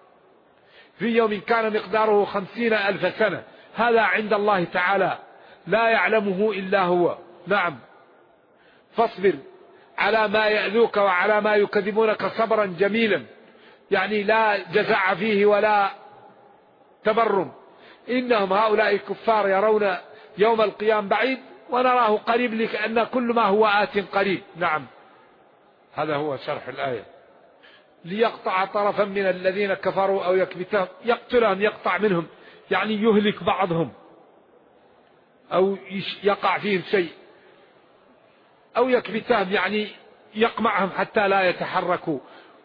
في يوم كان مقداره 50,000 سنة، هذا عند الله تعالى لا يعلمه إلا هو. نعم. فاصبر على ما يأذوك وعلى ما يكذبونك صبرا جميلا، يعني لا جزع فيه ولا تبرم. إنهم هؤلاء الكفار يرون يوم القيام بعيد ونراه قريب لأن كل ما هو آت قريب. نعم. هذا هو شرح الآية. ليقطع طرفا من الذين كفروا أو يكبتهم، يقتلهم يقطع منهم يعني يهلك بعضهم أو يقع فيهم شيء، أو يكبتهم يعني يقمعهم حتى لا يتحركوا.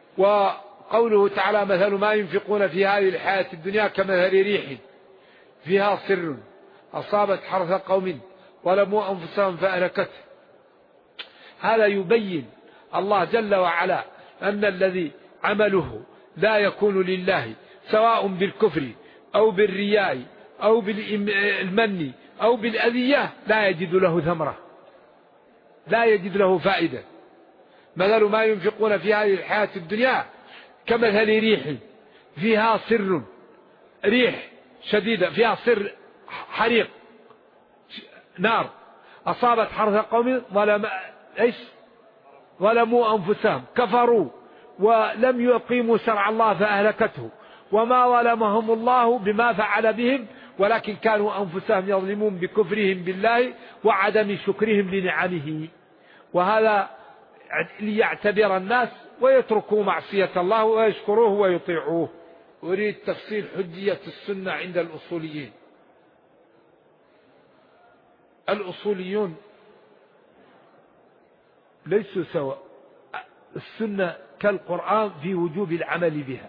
وقوله تعالى مثل ما ينفقون في هذه الحياة الدنيا كمثل ريح فيها سر أصابت حرث قوم ظلموا أنفسهم فأهلكته. هذا يبين الله جل وعلا أن الذي عمله لا يكون لله سواء بالكفر أو بالرياء أو بالمن أو بالأذية لا يجد له ثمرة، لا يجد له فائدة. مثل ما ينفقون في هذه الحياة الدنيا كمثل ريح فيها سر، ريح شديدة فيها سر حريق نار أصابت حرث قوم ظلموا أنفسهم كفروا ولم يقيموا شرع الله فأهلكته. وما ظلمهم الله بما فعل بهم ولكن كانوا أنفسهم يظلمون بكفرهم بالله وعدم شكرهم لنعمه. وهذا ليعتبر الناس ويتركوا معصية الله ويشكروه ويطيعوه. أريد تفصيل حجية السنة عند الأصوليين. الأصوليون ليسوا سواء. السنة كالقرآن في وجوب العمل بها،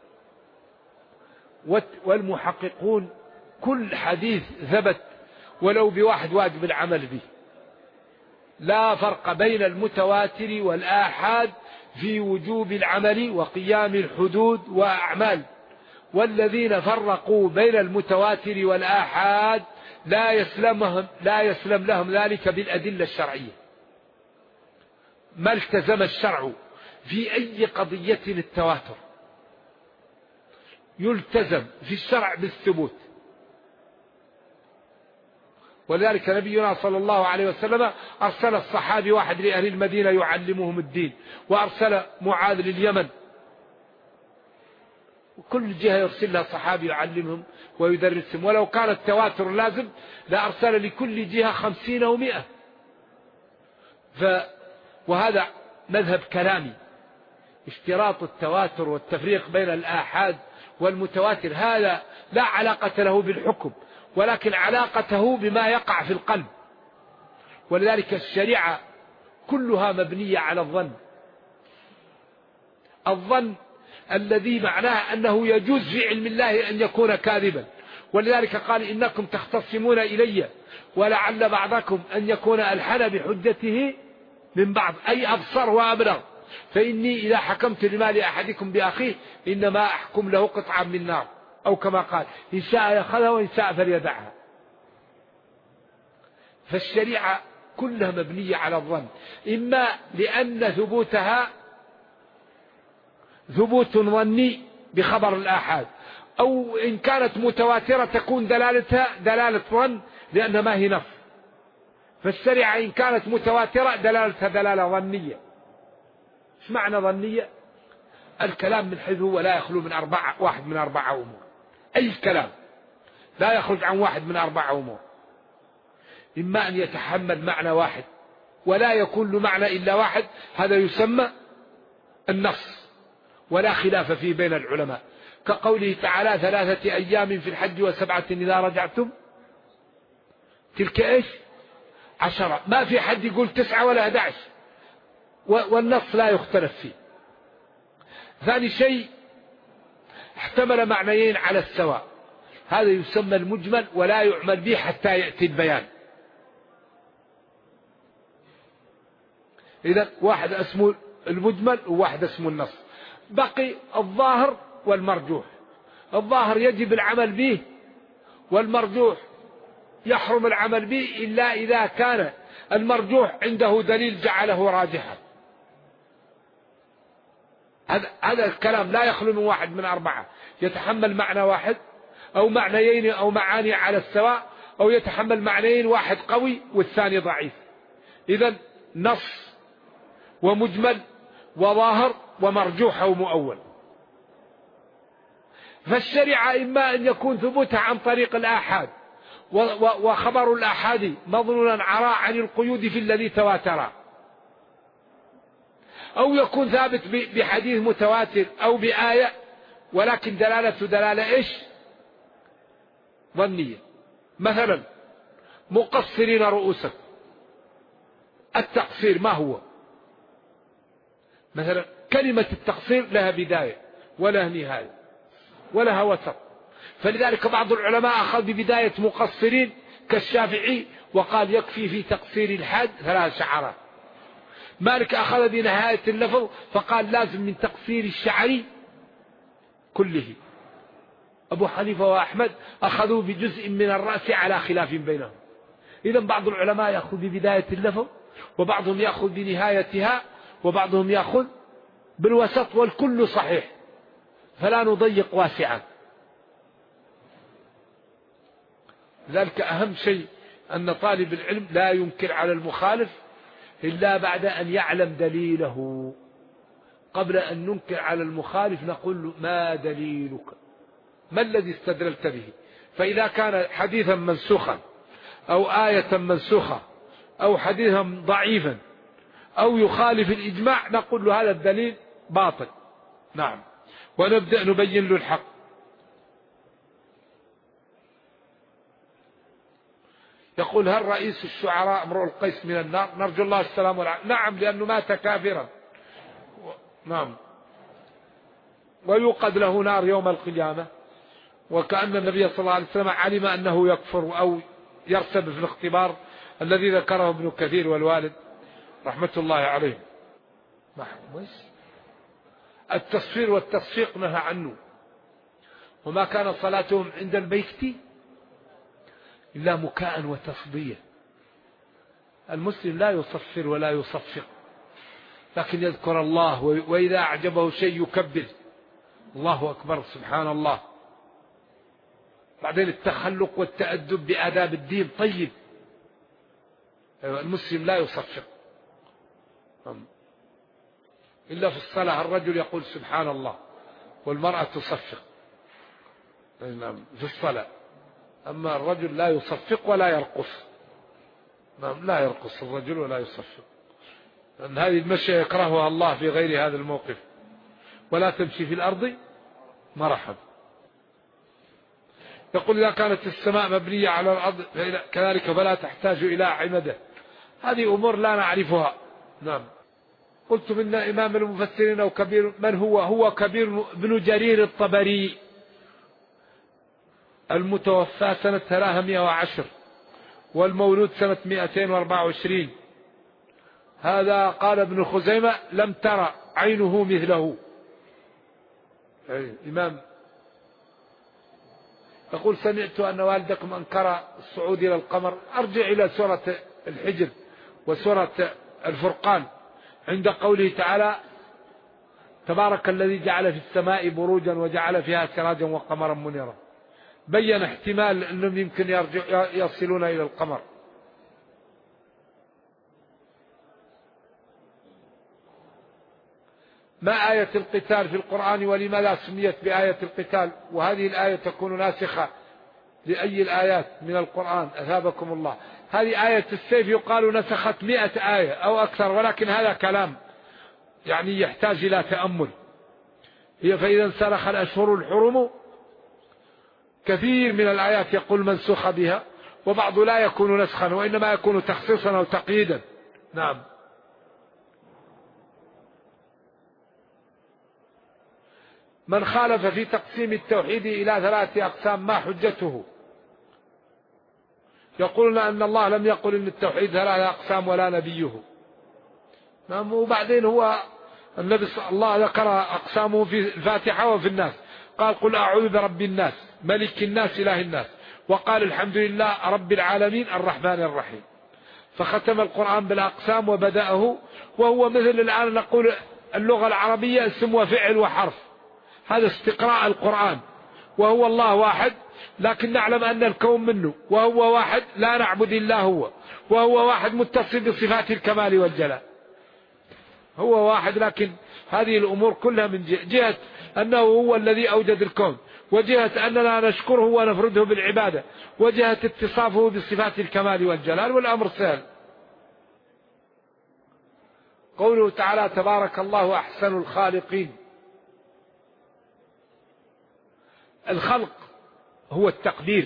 والمحققون كل حديث ثبت ولو بواحد واجب العمل به. لا فرق بين المتواتر والآحاد في وجوب العمل وقيام الحدود وأعمال. والذين فرقوا بين المتواتر والآحاد لا يسلم لهم ذلك بالأدلة الشرعية. ما التزم الشرع في أي قضية التواتر، يلتزم في الشرع بالثبوت. ولذلك نبينا صلى الله عليه وسلم أرسل الصحابي واحد لأهل المدينة يعلمهم الدين، وأرسل معاذ لليمن، وكل جهة يرسل لها صحابي يعلمهم ويدرسهم. ولو كان التواتر لازم لأرسل لكل جهة 50 أو 100. وهذا مذهب كلامي. اشتراط التواتر والتفريق بين الآحاد والمتواتر هذا لا علاقة له بالحكم، ولكن علاقته بما يقع في القلب. ولذلك الشريعة كلها مبنية على الظن، الظن الذي معناه أنه يجوز في علم الله أن يكون كاذبا. ولذلك قال إنكم تختصمون إلي ولعل بعضكم أن يكون ألحن بحجته من بعض، أي أبصر وأبلغ. فإني إذا حكمت لمال أحدكم بأخيه إنما أحكم له قطعا من نار، أو كما قال إن شاء يأخذها وإن شاء فليدعها. فالشريعة كلها مبنية على الظن، إما لأن ثبوتها ثبوت ظني بخبر الآحاد، أو إن كانت متواترة تكون دلالتها دلالة ظن لأنها ما هي نص. فالسريعة إن كانت متواترة دلالتها دلالة ظنية. إيش معنى ظنية؟ الكلام من حيث هو لا يخلو من واحد من 4 أمور. أي كلام لا يخرج عن واحد من 4 أمور. إما أن يتحمل معنى واحد ولا يكون له معنى إلا واحد، هذا يسمى النص ولا خلاف فيه بين العلماء، كقوله تعالى 3 أيام في الحج و7 إذا رجعتم. تلك إيش؟ 10. ما في حد يقول 9 ولا 11، والنص لا يختلف فيه. ثاني شيء احتمل معنيين على السواء، هذا يسمى المجمل ولا يعمل به حتى يأتي البيان. إذن واحد اسمه المجمل وواحد اسمه النص. بقي الظاهر والمرجوح. الظاهر يجب العمل به، والمرجوح يحرم العمل به إلا إذا كان المرجوح عنده دليل جعله راجحا. هذا الكلام لا يخلو من واحد من 4، يتحمل معنى واحد أو معنيين أو معاني على السواء، أو يتحمل معنيين، واحد قوي والثاني ضعيف. إذن نص ومجمل وظاهر ومرجوح أو مؤول. فالشريعة إما أن يكون ثبوتها عن طريق الآحاد، وخبر الآحاد مظنونا عراء عن القيود في الذي تواتر، أو يكون ثابت بحديث متواتر أو بآية ولكن دلالته دلالة إيش؟ ظنية. مثلا مقصرين رؤوسكم، التقصير ما هو؟ مثلا كلمة التقصير لها بداية ولا نهاية ولها وسط، فلذلك بعض العلماء أخذ ببداية مقصرين كالشافعي وقال يكفي في تقصير الحد 3 شعرات. مالك أخذ بنهاية اللفظ فقال لازم من تقصير الشعر كله. أبو حنيفة وأحمد أخذوا بجزء من الرأس على خلاف بينهم. إذن بعض العلماء يأخذ ببداية اللفظ، وبعضهم يأخذ بنهايتها، وبعضهم يأخذ بالوسط، والكل صحيح، فلا نضيق واسعا. لذلك أهم شيء أن طالب العلم لا ينكر على المخالف إلا بعد أن يعلم دليله. قبل أن ننكر على المخالف نقول له ما دليلك، ما الذي استدللت به؟ فإذا كان حديثا منسوخا أو آية منسوخة أو حديثا ضعيفا أو يخالف الإجماع نقول له هذا الدليل باطل. نعم، ونبدأ نبين له الحق. يقول هل رئيس الشعراء امرؤ القيس من النار؟ نرجو الله السلام والعافية. نعم، لأنه مات كافرا. نعم، ويوقد له نار يوم القيامة، وكأن النبي صلى الله عليه وسلم علم أنه يكفر أو يرتب في الاختبار الذي ذكره ابن كثير والوالد رحمة الله عليه. التصفير والتصفيق نهى عنه، وما كان صلاتهم عند البيت إلا مكاء وتصدية. المسلم لا يصفر ولا يصفق، لكن يذكر الله، وإذا أعجبه شيء يكبر الله أكبر سبحان الله. بعدين التخلق والتأدب بآداب الدين طيب. المسلم لا يصفق إلا في الصلاة. الرجل يقول سبحان الله والمرأة تصفق في الصلاة، أما الرجل لا يصفق ولا يرقص. لا يرقص الرجل ولا يصفق، لأن هذه المشي يكرهها الله في غير هذا الموقف. ولا تمشي في الأرض مرحا. يقول إذا كانت السماء مبنية على الأرض كذلك فلا تحتاج إلى عمده. هذه أمور لا نعرفها. نعم. قلت من إمام المفسرين أو كبير، من هو كبير بن جرير الطبري المتوفى سنة 310 والمولود سنة 224. هذا قال ابن خزيمة لم ترى عينه مثله. إمام يقول سمعت أن والدكم أنكر الصعود إلى القمر. أرجع إلى سورة الحجر وسورة الفرقان عند قوله تعالى تبارك الذي جعل في السماء بروجا وجعل فيها سراجا وقمرا منيرا، بين احتمال أنهم يمكن يصلون إلى القمر. ما آية القتال في القرآن ولماذا سميت بآية القتال؟ وهذه الآية تكون ناسخة لأي الآيات من القرآن؟ أثابكم الله. هذه آية السيف يقال نسخت 100 آية أو أكثر، ولكن هذا كلام يعني يحتاج إلى تأمل. هي فإذا انسلخ الأشهر الحرم، كثير من الآيات يقول منسوخ بها، وبعض لا يكون نسخا وإنما يكون تخصيصا أو تقييدا. نعم. من خالف في تقسيم التوحيد إلى 3 أقسام ما حجته؟ يقولون أن الله لم يقل إن التوحيد 3 أقسام ولا نبيه. نعم. وبعدين هو النبي الله ذكر أقسامه في الفاتحة وفي الناس، قال قل أعوذ برب الناس ملك الناس إله الناس، وقال الحمد لله رب العالمين الرحمن الرحيم. فختم القرآن بالأقسام وبدأه، وهو مثل الآن نقول اللغة العربية اسم وفعل وحرف، هذا استقراء القرآن. وهو الله واحد، لكن نعلم أن الكون منه، وهو واحد لا نعبد إلا هو، وهو واحد متصل بصفات الكمال والجلال. هو واحد، لكن هذه الأمور كلها من جهة أنه هو الذي أوجد الكون، وجهة أننا نشكره ونفرده بالعبادة، وجهة اتصافه بصفات الكمال والجلال، والأمر سهل. قوله تعالى تبارك الله أحسن الخالقين. الخلق هو التقدير،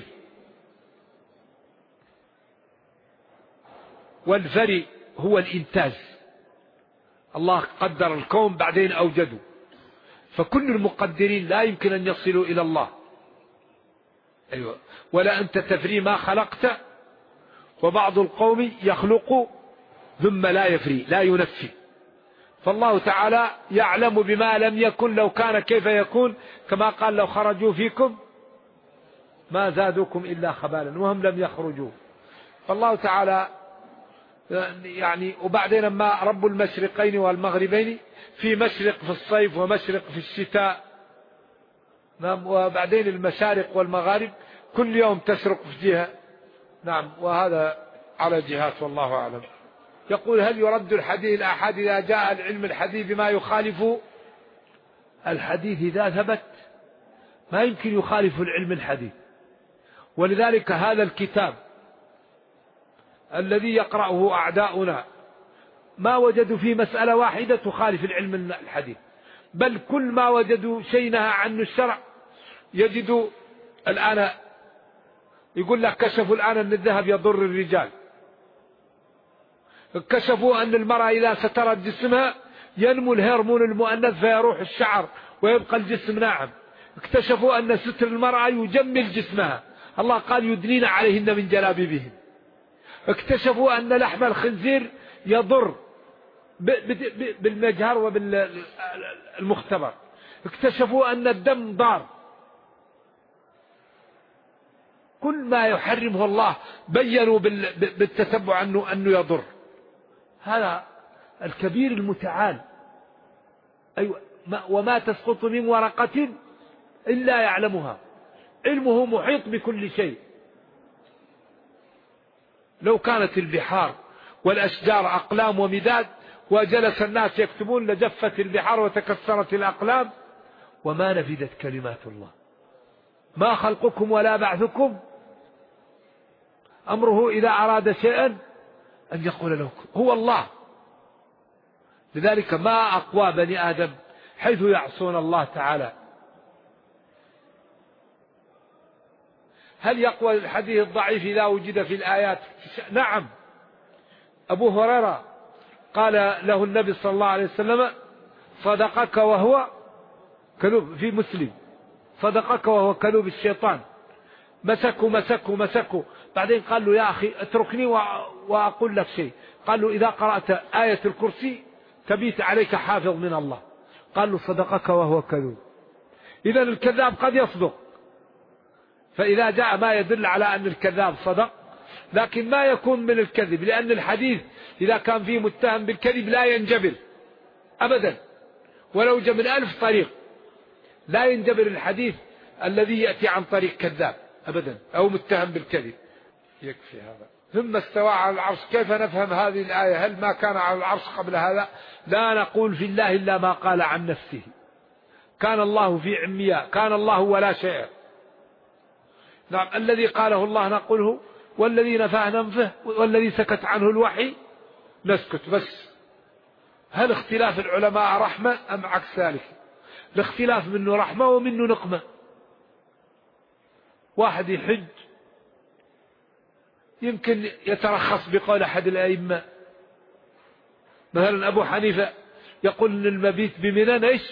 والفري هو الإنتاج. الله قدر الكون بعدين أوجده، فكل المقدرين لا يمكن أن يصلوا إلى الله. أيوة. ولا أنت تفري ما خلقت، وبعض القوم يخلق ثم لا يفري لا ينفي. فالله تعالى يعلم بما لم يكن لو كان كيف يكون، كما قال لو خرجوا فيكم ما زادوكم إلا خبالا، وهم لم يخرجوا. فالله تعالى يعني. وبعدين ما رب المشرقين والمغربين، في مشرق في الصيف ومشرق في الشتاء. نعم. وبعدين المشارق والمغارب كل يوم تشرق في جهة. نعم. وهذا على جهات، والله أعلم. يقول هل يرد الحديث الآحاد إذا جاء العلم الحديث بما يخالف الحديث؟ إذا ثبت ما يمكن يخالف العلم الحديث. ولذلك هذا الكتاب الذي يقرأه أعداؤنا ما وجدوا فيه مسألة واحدة تخالف العلم الحديث، بل كل ما وجدوا شيء نهى عنه الشرع يجدوا. الآن يقول لك كشفوا الآن أن الذهب يضر الرجال، اكتشفوا أن المرأة إذا سترت جسمها ينمو الهرمون المؤنث فيروح الشعر ويبقى الجسم ناعم. اكتشفوا أن ستر المرأة يجمل جسمها، الله قال يدنين عليهن من جلابيبهن. اكتشفوا أن لحم الخنزير يضر بالمجهر وبالمختبر. اكتشفوا أن الدم ضار. كل ما يحرمه الله بيّنوا بالتتبع أنه يضر. هذا الكبير المتعال. أيوة. وما تسقط من ورقة إلا يعلمها، علمه محيط بكل شيء. لو كانت البحار والأشجار أقلام ومداد وجلس الناس يكتبون لجفت البحار وتكسرت الأقلام وما نفدت كلمات الله. ما خلقكم ولا بعثكم أمره إذا أراد شيئا أن يقول له هو الله. لذلك ما أقوى بني آدم حيث يعصون الله تعالى. هل يقوى الحديث الضعيف إذا وجد في الآيات؟ نعم. أبو هريرة قال له النبي صلى الله عليه وسلم صدقك وهو كذوب، في مسلم صدقك وهو كذوب الشيطان. مسكوا بعدين قال له يا أخي اتركني وأقول لك شيء. قال له إذا قرأت آية الكرسي تبيت عليك حافظ من الله. قال له صدقك وهو كذوب. إذا الكذاب قد يصدق، فإذا جاء ما يدل على أن الكذاب صدق، لكن ما يكون من الكذب، لأن الحديث إذا كان فيه متهم بالكذب لا ينجبر أبدا، ولو جاء من 1000 طريق لا ينجبر الحديث الذي يأتي عن طريق كذاب أبدا أو متهم بالكذب. يكفي هذا. ثم استوى على العرش. كيف نفهم هذه الآية؟ هل ما كان على العرش قبل هذا؟ لا نقول في الله إلا ما قال عن نفسه. كان الله في عمياء، كان الله ولا شيء. نعم، الذي قاله الله نقوله، والذي نفاه ننفه، والذي سكت عنه الوحي نسكت بس. هل اختلاف العلماء رحمة أم عكس ذلك؟ الاختلاف منه رحمة ومنه نقمة. واحد يحج يمكن يترخص بقول أحد الأئمة، مثلا أبو حنيفة يقول أن المبيت بمنى إيش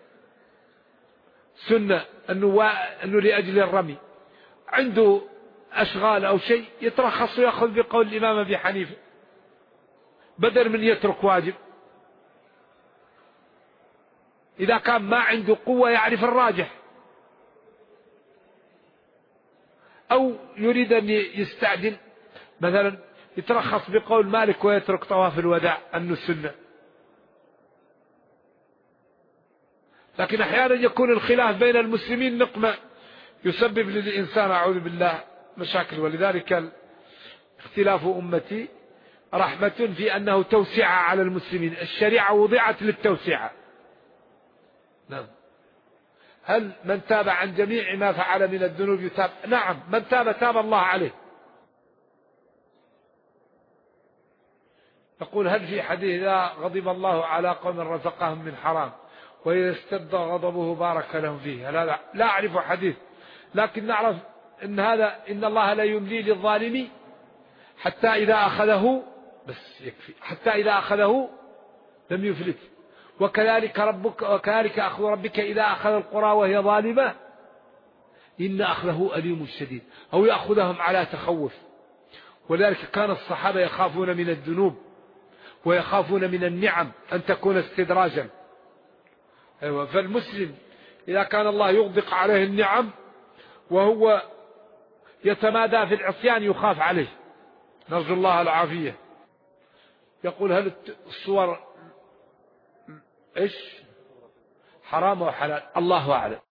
سنة، أنه لأجل الرمي. عنده أشغال أو شيء يترخص ويأخذ بقول الإمام أبي حنيفة بدل من يترك واجب. إذا كان ما عنده قوة يعرف الراجح، أو يريد أن يستعجل مثلا يترخص بقول مالك ويترك طواف الوداع أنه السنة. لكن أحيانا يكون الخلاف بين المسلمين نقمة يسبب للإنسان أعوذ بالله مشاكل. ولذلك اختلاف أمتي رحمة في أنه توسعة على المسلمين. الشريعة وضعت للتوسعة. نعم. هل من تاب عن جميع ما فعل من الذنوب يتاب؟ نعم، من تاب تاب الله عليه. يقول هل في حديث إذا غضب الله على قوم رزقهم من حرام وإذا اشتد غضبه بارك لهم فيه؟ لا أعرف حديث، لكن نعرف إن الله لا يملي للظالم حتى إذا أخذه، بس يكفي، حتى إذا أخذه لم يفلت. وكذلك أخذ ربك إذا أخذ القرى وهي ظالمة إن أخذه أليم شديد، أو يأخذهم على تخوف. ولذلك كان الصحابة يخافون من الذنوب ويخافون من النعم أن تكون استدراجا. فالمسلم إذا كان الله يغدق عليه النعم وهو يتمادى في العصيان يخاف عليه، نرجو الله العافية. يقول هل الصور إيش حرام وحلال؟ الله أعلم.